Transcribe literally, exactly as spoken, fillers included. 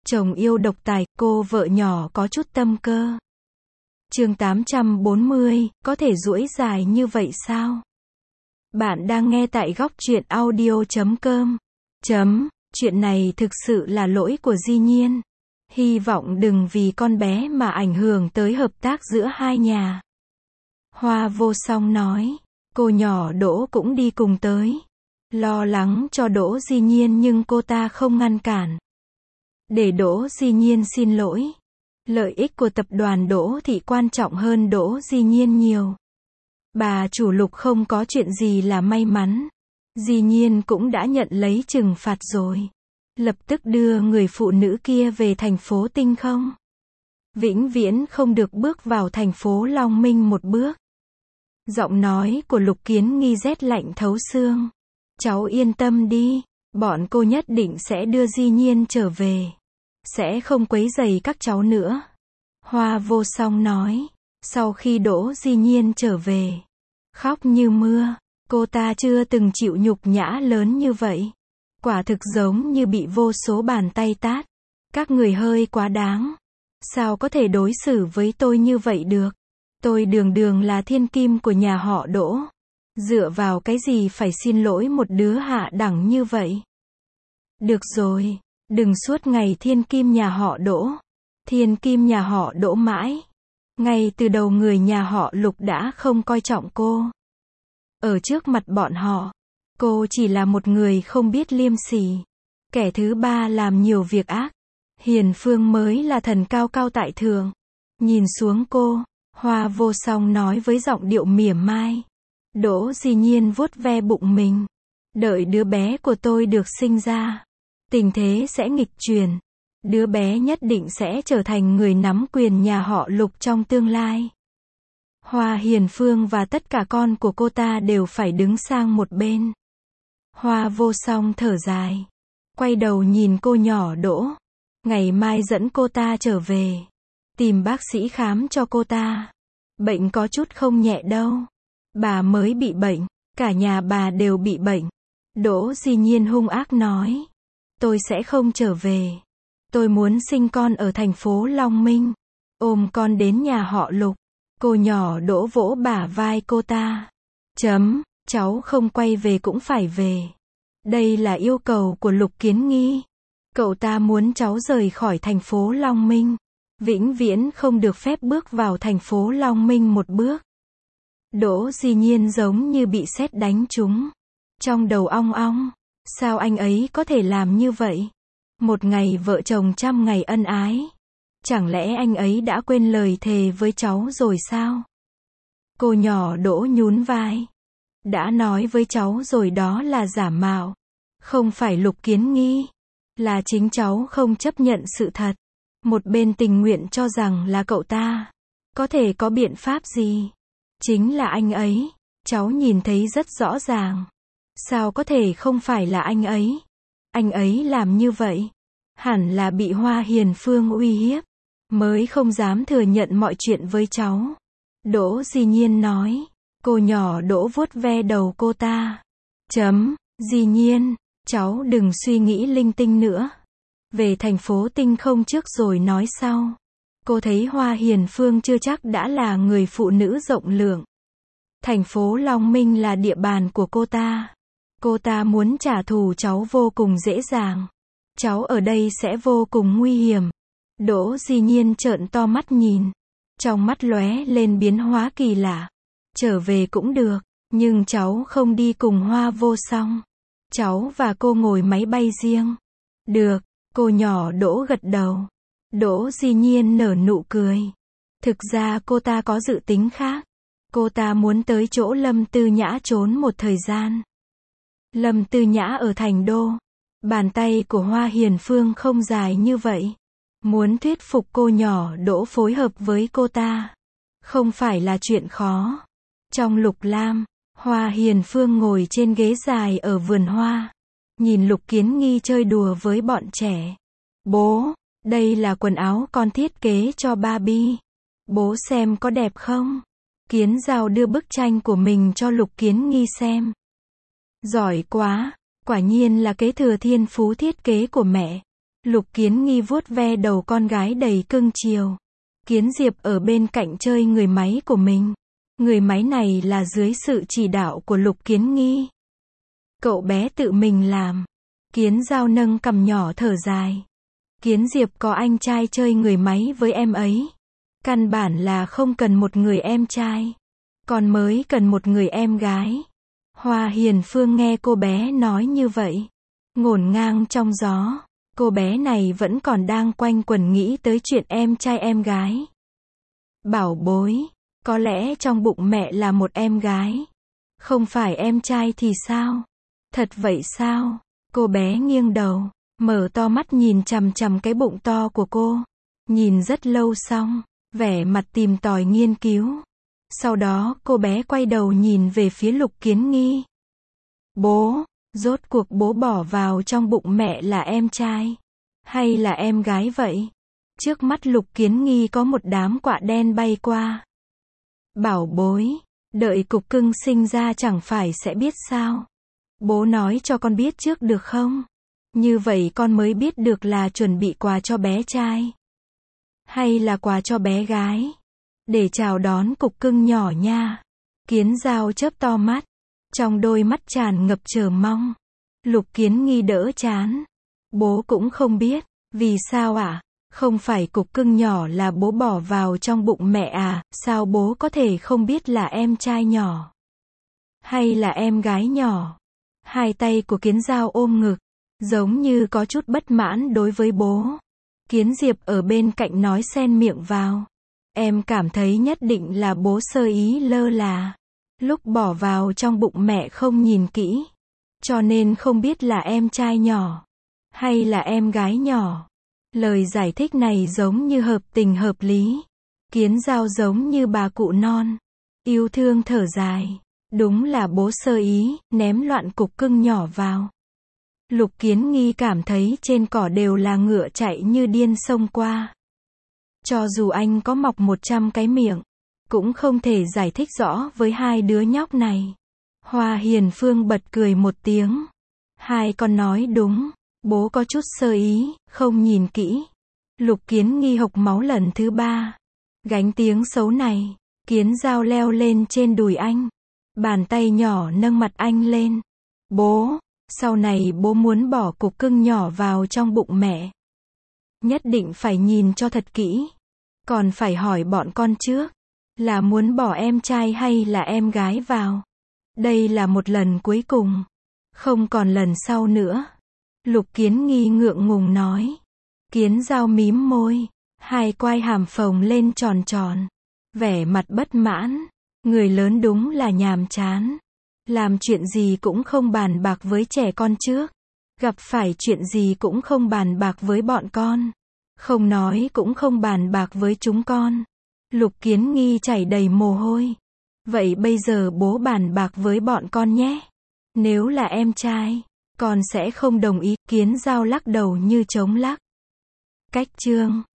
Chồng yêu độc tài, cô vợ nhỏ có chút tâm cơ. Chương tám trăm bốn mươi, có thể duỗi dài như vậy sao? Bạn đang nghe tại góc truyện audio chấm com. Chấm, chuyện này thực sự là lỗi của Di Nhiên. Hy vọng đừng vì con bé mà ảnh hưởng tới hợp tác giữa hai nhà. Hoa Vô Song nói, cô nhỏ Đỗ cũng đi cùng tới. Lo lắng cho Đỗ Di Nhiên nhưng cô ta không ngăn cản. Để Đỗ Di Nhiên xin lỗi. Lợi ích của tập đoàn Đỗ Thị quan trọng hơn Đỗ Di Nhiên nhiều. Bà chủ Lục không có chuyện gì là may mắn. Di Nhiên cũng đã nhận lấy trừng phạt rồi. Lập tức đưa người phụ nữ kia về thành phố Tinh không? Vĩnh viễn không được bước vào thành phố Long Minh một bước. Giọng nói của Lục Kiến Nghi rét lạnh thấu xương. Cháu yên tâm đi, bọn cô nhất định sẽ đưa Di Nhiên trở về. Sẽ không quấy rầy các cháu nữa. Hoa Vô Song nói, sau khi Đỗ Di Nhiên trở về, khóc như mưa, cô ta chưa từng chịu nhục nhã lớn như vậy. Quả thực giống như bị vô số bàn tay tát. Các người hơi quá đáng. Sao có thể đối xử với tôi như vậy được? Tôi đường đường là thiên kim của nhà họ Đỗ. Dựa vào cái gì phải xin lỗi một đứa hạ đẳng như vậy? Được rồi, đừng suốt ngày thiên kim nhà họ Đỗ. Thiên kim nhà họ Đỗ mãi. Ngay từ đầu người nhà họ Lục đã không coi trọng cô. Ở trước mặt bọn họ, cô chỉ là một người không biết liêm sỉ. Kẻ thứ ba làm nhiều việc ác. Hiền Phương mới là thần cao cao tại thượng. Nhìn xuống cô, Hoa Vô Song nói với giọng điệu mỉa mai. Đỗ Di Nhiên vuốt ve bụng mình. Đợi đứa bé của tôi được sinh ra, tình thế sẽ nghịch chuyển. Đứa bé nhất định sẽ trở thành người nắm quyền nhà họ Lục trong tương lai. Hoa Hiền Phương và tất cả con của cô ta đều phải đứng sang một bên. Hoa Vô Song thở dài. Quay đầu nhìn cô nhỏ Đỗ. Ngày mai dẫn cô ta trở về. Tìm bác sĩ khám cho cô ta. Bệnh có chút không nhẹ đâu. Bà mới bị bệnh. Cả nhà bà đều bị bệnh. Đỗ Di Nhiên hung ác nói. Tôi sẽ không trở về. Tôi muốn sinh con ở thành phố Long Minh. Ôm con đến nhà họ Lục. Cô nhỏ Đỗ vỗ bả vai cô ta. Chấm, cháu không quay về cũng phải về. Đây là yêu cầu của Lục Kiến Nghi. Cậu ta muốn cháu rời khỏi thành phố Long Minh. Vĩnh viễn không được phép bước vào thành phố Long Minh một bước. Đỗ Di Nhiên giống như bị sét đánh trúng. Trong đầu ong ong. Sao anh ấy có thể làm như vậy? Một ngày vợ chồng trăm ngày ân ái. Chẳng lẽ anh ấy đã quên lời thề với cháu rồi sao? Cô nhỏ Đỗ nhún vai. Đã nói với cháu rồi đó là giả mạo. Không phải Lục Kiến Nghi. Là chính cháu không chấp nhận sự thật. Một bên tình nguyện cho rằng là cậu ta. Có thể có biện pháp gì? Chính là anh ấy. Cháu nhìn thấy rất rõ ràng. Sao có thể không phải là anh ấy? Anh ấy làm như vậy. Hẳn là bị Hoa Hiền Phương uy hiếp. Mới không dám thừa nhận mọi chuyện với cháu. Đỗ Di Nhiên nói. Cô nhỏ Đỗ vuốt ve đầu cô ta. Chấm, Di Nhiên, cháu đừng suy nghĩ linh tinh nữa. Về thành phố Tinh không trước rồi nói sau. Cô thấy Hoa Hiền Phương chưa chắc đã là người phụ nữ rộng lượng. Thành phố Long Minh là địa bàn của cô ta. Cô ta muốn trả thù cháu vô cùng dễ dàng. Cháu ở đây sẽ vô cùng nguy hiểm. Đỗ Di Nhiên trợn to mắt nhìn. Trong mắt lóe lên biến hóa kỳ lạ. Trở về cũng được, nhưng cháu không đi cùng Hoa Vô Song. Cháu và cô ngồi máy bay riêng. Được, cô nhỏ Đỗ gật đầu. Đỗ Di Nhiên nở nụ cười. Thực ra cô ta có dự tính khác. Cô ta muốn tới chỗ Lâm Tư Nhã trốn một thời gian. Lâm Tư Nhã ở thành đô. Bàn tay của Hoa Hiền Phương không dài như vậy. Muốn thuyết phục cô nhỏ Đỗ phối hợp với cô ta. Không phải là chuyện khó. Trong Lục Lam, Hoa Hiền Phương ngồi trên ghế dài ở vườn hoa. Nhìn Lục Kiến Nghi chơi đùa với bọn trẻ. Bố, đây là quần áo con thiết kế cho Barbie. Bố xem có đẹp không? Kiến Giao đưa bức tranh của mình cho Lục Kiến Nghi xem. Giỏi quá, quả nhiên là kế thừa thiên phú thiết kế của mẹ. Lục Kiến Nghi vuốt ve đầu con gái đầy cưng chiều. Kiến Diệp ở bên cạnh chơi người máy của mình. Người máy này là dưới sự chỉ đạo của Lục Kiến Nghi. Cậu bé tự mình làm. Kiến Dao nâng cằm nhỏ thở dài. Kiến Diệp có anh trai chơi người máy với em ấy. Căn bản là không cần một người em trai. Còn mới cần một người em gái. Hoa Hiền Phương nghe cô bé nói như vậy. Ngổn ngang trong gió. Cô bé này vẫn còn đang quanh quẩn nghĩ tới chuyện em trai em gái. Bảo bối, có lẽ trong bụng mẹ là một em gái. Không phải em trai thì sao? Thật vậy sao? Cô bé nghiêng đầu, mở to mắt nhìn chằm chằm cái bụng to của cô. Nhìn rất lâu xong, vẻ mặt tìm tòi nghiên cứu. Sau đó cô bé quay đầu nhìn về phía Lục Kiến Nghi. Bố, rốt cuộc bố bỏ vào trong bụng mẹ là em trai hay là em gái vậy? Trước mắt Lục Kiến Nghi có một đám quạ đen bay qua. Bảo bối, đợi cục cưng sinh ra chẳng phải sẽ biết sao? Bố nói cho con biết trước được không? Như vậy con mới biết được là chuẩn bị quà cho bé trai hay là quà cho bé gái. Để chào đón cục cưng nhỏ nha. Kiến Dao chớp to mắt. Trong đôi mắt tràn ngập chờ mong. Lục Kiến Nghi đỡ chán. Bố cũng không biết. Vì sao ạ? À? Không phải cục cưng nhỏ là bố bỏ vào trong bụng mẹ à? Sao bố có thể không biết là em trai nhỏ hay là em gái nhỏ? Hai tay của Kiến Dao ôm ngực, giống như có chút bất mãn đối với bố. Kiến Diệp ở bên cạnh nói xen miệng vào. Em cảm thấy nhất định là bố sơ ý lơ là. Lúc bỏ vào trong bụng mẹ không nhìn kỹ. Cho nên không biết là em trai nhỏ hay là em gái nhỏ. Lời giải thích này giống như hợp tình hợp lý. Kiến Dao giống như bà cụ non. Yêu thương thở dài. Đúng là bố sơ ý, ném loạn cục cưng nhỏ vào. Lục Kiến Nghi cảm thấy trên cỏ đều là ngựa chạy như điên xông qua. Cho dù anh có mọc một trăm cái miệng, cũng không thể giải thích rõ với hai đứa nhóc này. Hoa Hiền Phương bật cười một tiếng. Hai con nói đúng, bố có chút sơ ý, không nhìn kỹ. Lục Kiến Nghi hộc máu lần thứ ba. Gánh tiếng xấu này, Kiến Dao leo lên trên đùi anh. Bàn tay nhỏ nâng mặt anh lên. Bố, sau này bố muốn bỏ cục cưng nhỏ vào trong bụng mẹ. Nhất định phải nhìn cho thật kỹ. Còn phải hỏi bọn con trước. Là muốn bỏ em trai hay là em gái vào. Đây là một lần cuối cùng. Không còn lần sau nữa. Lục Kiến Nghi ngượng ngùng nói. Kiến Dao mím môi. Hai quai hàm phồng lên tròn tròn. Vẻ mặt bất mãn. Người lớn đúng là nhàm chán. Làm chuyện gì cũng không bàn bạc với trẻ con trước. Gặp phải chuyện gì cũng không bàn bạc với bọn con. Không nói cũng không bàn bạc với chúng con. Lục Kiến Nghi chảy đầy mồ hôi. Vậy bây giờ bố bàn bạc với bọn con nhé. Nếu là em trai, con sẽ không đồng ý. Kiến Dao lắc đầu như trống lắc. Cách chương